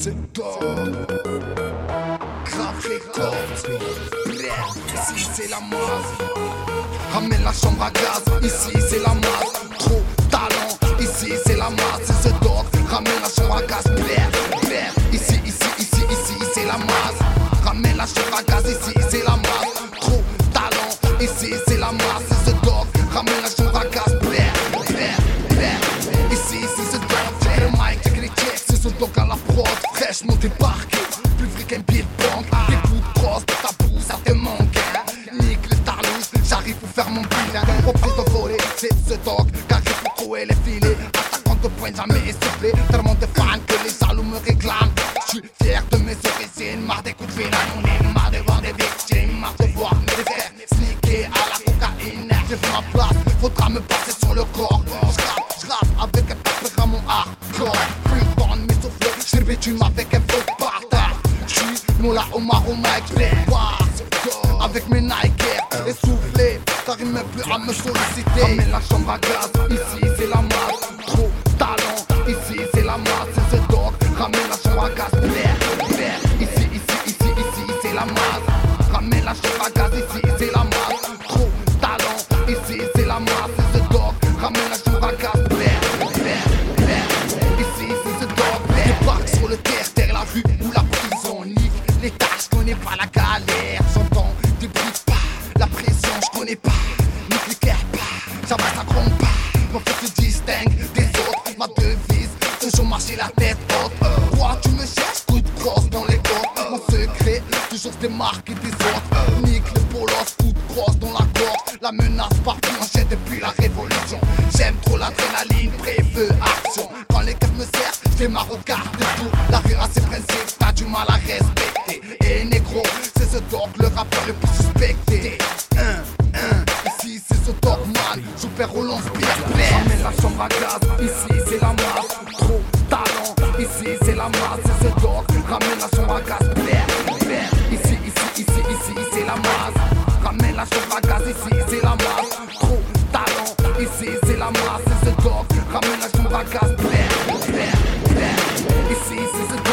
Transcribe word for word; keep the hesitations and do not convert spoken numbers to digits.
c'est top. Grave Records, bref, ici c'est la masse. Ramène la chambre à gaz, ici c'est la masse. Trop talent, ici c'est la masse, c'est ce dog. Ramène la chambre à gaz, bref, bref, ici, ici, ici, ici c'est la masse. Ramène la chambre à gaz, ici c'est la masse. Trop talent, ici c'est la masse, c'est ce dog. Ramène la chambre à gaz, bref, bref, bref. Ici c'est ce dog, check le mic, check les checks, c'est ce dog à la prod. Fraîchement débarqué, plus vrai qu'un billet de banque. Des coups de crosse, de ta boue, ça te manque. Nique le tarlouse, j'arrive pour faire mon bilan. Reprise de voler, c'est ce dog, car il faut trouver les filets. Attaquant de pointe, jamais essoufflé. Tellement de fans que les salauds me réclament. J'suis fier de mes origines, marre des coups de fil anonymes, marre de voir des victimes, marre de voir mes frères sneaker à la cocaïne. J'ai fait ma place, faudra me passer sur le corps. J'rappe, j'rappe avec un papier à mon hardcore. Freeborn, mes soufflés, j'suis le bitume avec un feu partage. J'suis Moula Omar au mic, avec mes Nike Air essoufflés, t'arrives même plus à me solliciter. Ramène la chambre à gaz, ici c'est la masse. Trop talent, ici c'est la masse, c'est ce dog. Ramène la chambre à gaz, blair, blair. Ici, ici, ici, ici c'est la masse. Ramène la chambre à gaz, ici c'est la masse. Trop talent, ici c'est la masse, c'est ce dog. Ramène la chambre à gaz, blair, blair, blair. Ici c'est ce dog, blair. Débarque sur le terre, terre la rue ou la prison. Nique les tâches, connais pas la galère. J'entends des bruits de pas, la pression je connais pas. Nique les cœurs pas, ça va ça gronde pas. Mon fait se distingue des autres, ma devise, toujours marcher la tête haute. Toi tu me cherches, coup de crosse dans les côtes. Mon secret, toujours se démarquer des autres. Nique le bolos, coup de crosse dans la gorge. La menace partout, on jette depuis la révolution. J'aime trop l'adrénaline, préfeu, action. Quand les keufs me servent, j'fais ma regarde de tout. La rue a ses principes, t'as du mal à respecter. Et négro, c'est ce dog, le rappeur le plus suspecté. Un, un, ici c'est ce dog man, super Roland Spire. Ramène la chambre à gaz, ici c'est la masse. Trop talent, ici c'est la masse, c'est ce dog. Ramène la chambre à gaz, blair, blair. Ici, ici, ici, ici c'est la masse. Ramène la chambre à gaz, ici c'est la masse. Trop talent, ici c'est la masse, c'est ce dog. Ramène la chambre à gaz, blair, blair, blair. Ici c'est ce